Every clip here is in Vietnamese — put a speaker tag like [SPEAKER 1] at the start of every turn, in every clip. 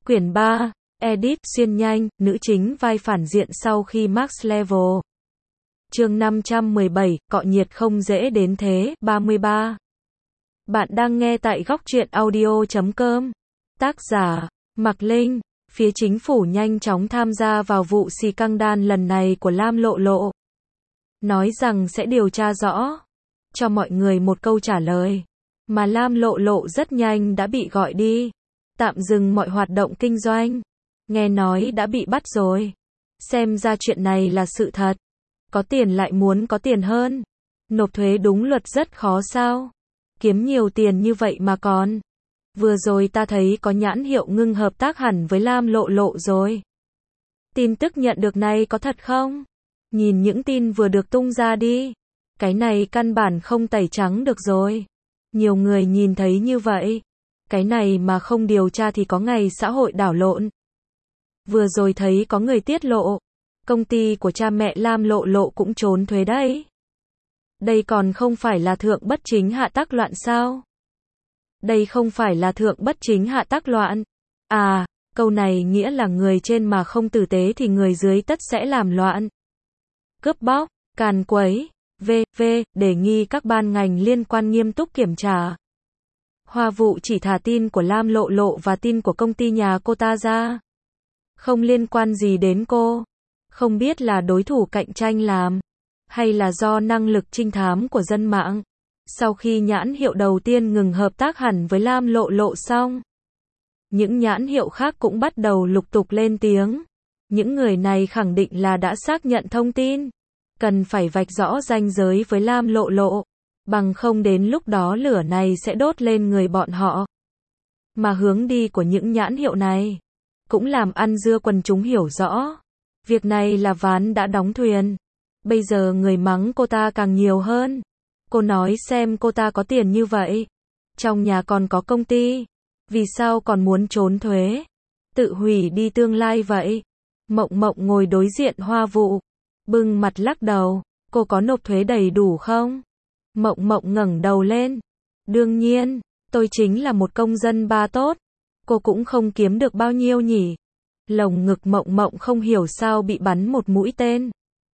[SPEAKER 1] Quyển 3, Edit xuyên nhanh, nữ chính vai phản diện sau khi Max Level. Chương 517, cọ nhiệt không dễ đến thế, 33. Bạn đang nghe tại góc truyện audio.com. Tác giả, Mạc Linh. Phía chính phủ nhanh chóng tham gia vào vụ scandal lần này của Lam Lộ Lộ. Nói rằng sẽ điều tra rõ, cho mọi người một câu trả lời. Mà Lam Lộ Lộ rất nhanh đã bị gọi đi, tạm dừng mọi hoạt động kinh doanh. Nghe nói đã bị bắt rồi. Xem ra chuyện này là sự thật. Có tiền lại muốn có tiền hơn. Nộp thuế đúng luật rất khó sao? Kiếm nhiều tiền như vậy mà còn. Vừa rồi ta thấy có nhãn hiệu ngưng hợp tác hẳn với Lam Lộ Lộ rồi. Tin tức nhận được này có thật không? Nhìn những tin vừa được tung ra đi. Cái này căn bản không tẩy trắng được rồi. Nhiều người nhìn thấy như vậy. Cái này mà không điều tra thì có ngày xã hội đảo lộn. Vừa rồi thấy có người tiết lộ, công ty của cha mẹ Lam Lộ Lộ cũng trốn thuế đấy. Đây còn không phải là thượng bất chính hạ tắc loạn sao? Đây không phải là thượng bất chính hạ tắc loạn. À, câu này nghĩa là người trên mà không tử tế thì người dưới tất sẽ làm loạn. Cướp bóc, càn quấy, v.v. đề nghị các ban ngành liên quan nghiêm túc kiểm tra. Hoa vụ chỉ thả tin của Lam Lộ Lộ và tin của công ty nhà cô ta ra. Không liên quan gì đến cô. Không biết là đối thủ cạnh tranh làm, hay là do năng lực trinh thám của dân mạng. Sau khi nhãn hiệu đầu tiên ngừng hợp tác hẳn với Lam Lộ Lộ xong, những nhãn hiệu khác cũng bắt đầu lục tục lên tiếng. Những người này khẳng định là đã xác nhận thông tin, cần phải vạch rõ ranh giới với Lam Lộ Lộ, bằng không đến lúc đó lửa này sẽ đốt lên người bọn họ. Mà hướng đi của những nhãn hiệu này cũng làm ăn dưa quần chúng hiểu rõ. Việc này là ván đã đóng thuyền. Bây giờ người mắng cô ta càng nhiều hơn. Cô nói xem cô ta có tiền như vậy. Trong nhà còn có công ty. Vì sao còn muốn trốn thuế? Tự hủy đi tương lai vậy? Mộng Mộng ngồi đối diện Hoa vụ. Bưng mặt lắc đầu. Cô có nộp thuế đầy đủ không? Mộng Mộng ngẩng đầu lên. Đương nhiên, tôi chính là một công dân ba tốt. Cô cũng không kiếm được bao nhiêu nhỉ? Lồng ngực Mộng Mộng không hiểu sao bị bắn một mũi tên.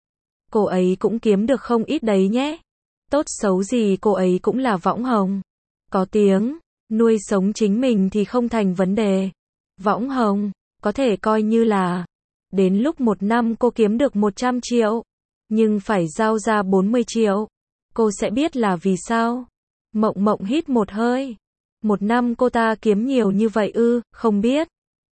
[SPEAKER 1] Cô ấy cũng kiếm được không ít đấy nhé. Tốt xấu gì cô ấy cũng là võng hồng. Có tiếng, nuôi sống chính mình thì không thành vấn đề. Võng hồng, có thể coi như là. Đến lúc một năm cô kiếm được 100 triệu. Nhưng phải giao ra 40 triệu. Cô sẽ biết là vì sao. Mộng Mộng hít một hơi. Một năm cô ta kiếm nhiều như vậy ư? Không biết.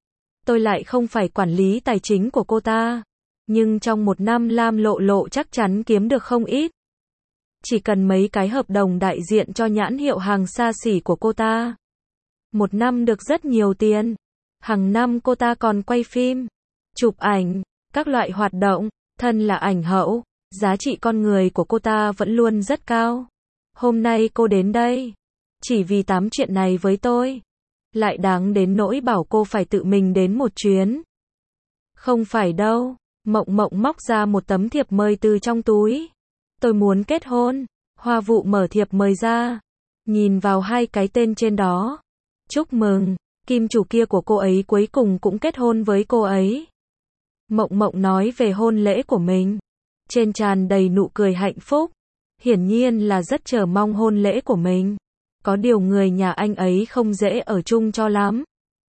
[SPEAKER 1] Tôi lại không phải quản lý tài chính của cô ta. Nhưng trong một năm Lam Lộ Lộ chắc chắn kiếm được không ít. Chỉ cần mấy cái hợp đồng đại diện cho nhãn hiệu hàng xa xỉ của cô ta. Một năm được rất nhiều tiền. Hàng năm cô ta còn quay phim, chụp ảnh, các loại hoạt động. Thân là ảnh hậu, giá trị con người của cô ta vẫn luôn rất cao. Hôm nay cô đến đây chỉ vì tám chuyện này với tôi. Lại đáng đến nỗi bảo cô phải tự mình đến một chuyến. Không phải đâu. Mộng Mộng móc ra một tấm thiệp mời từ trong túi. Tôi muốn kết hôn. Hoa vụ mở thiệp mời ra. Nhìn vào hai cái tên trên đó. Chúc mừng, kim chủ kia của cô ấy cuối cùng cũng kết hôn với cô ấy. Mộng Mộng nói về hôn lễ của mình. Trên tràn đầy nụ cười hạnh phúc. Hiển nhiên là rất chờ mong hôn lễ của mình. Có điều người nhà anh ấy không dễ ở chung cho lắm.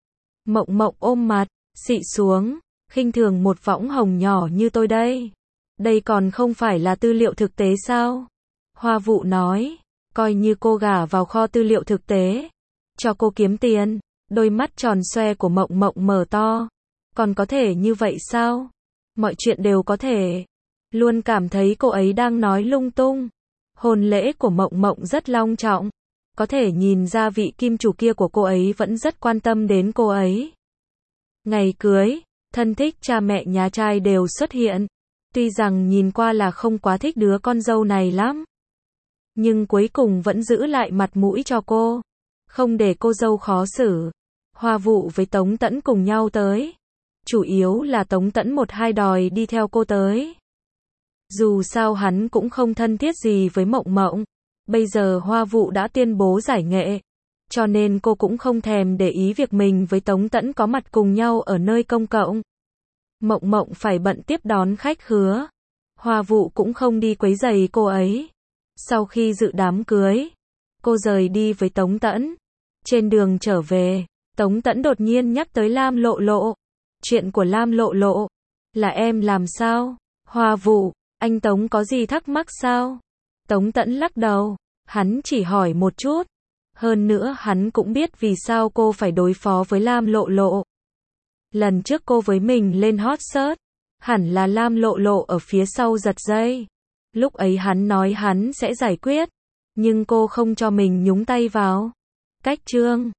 [SPEAKER 1] Mộng Mộng ôm mặt, xị xuống, khinh thường một võng hồng nhỏ như tôi đây. Đây còn không phải là tư liệu thực tế sao? Hoa vụ nói, coi như cô gả vào kho tư liệu thực tế. Cho cô kiếm tiền. Đôi mắt tròn xoe của Mộng Mộng mở to. Còn có thể như vậy sao? Mọi chuyện đều có thể. Luôn cảm thấy cô ấy đang nói lung tung. Hôn lễ của Mộng Mộng rất long trọng. Có thể nhìn ra vị kim chủ kia của cô ấy vẫn rất quan tâm đến cô ấy. Ngày cưới, thân thích cha mẹ nhà trai đều xuất hiện. Tuy rằng nhìn qua là không quá thích đứa con dâu này lắm. Nhưng cuối cùng vẫn giữ lại mặt mũi cho cô. Không để cô dâu khó xử. Hoa vụ với Tống Tẫn cùng nhau tới. Chủ yếu là Tống Tẫn một hai đòi đi theo cô tới. Dù sao hắn cũng không thân thiết gì với Mộng Mộng. Bây giờ Hoa vụ đã tuyên bố giải nghệ. cho nên cô cũng không thèm để ý việc mình với Tống Tẫn có mặt cùng nhau ở nơi công cộng. Mộng Mộng phải bận tiếp đón khách khứa. Hoa Vụ cũng không đi quấy rầy cô ấy. Sau khi dự đám cưới, cô rời đi với Tống Tẫn. Trên đường trở về, Tống Tẫn đột nhiên nhắc tới Lam Lộ Lộ. Chuyện của Lam Lộ Lộ, là em làm sao? Hoa Vụ, anh Tống có gì thắc mắc sao? Tống Tẫn lắc đầu, hắn chỉ hỏi một chút. Hơn nữa hắn cũng biết vì sao cô phải đối phó với Lam Lộ Lộ. Lần trước cô với mình lên hot search, hẳn là Lam Lộ Lộ ở phía sau giật dây. Lúc ấy hắn nói hắn sẽ giải quyết, nhưng cô không cho mình nhúng tay vào. Cách chương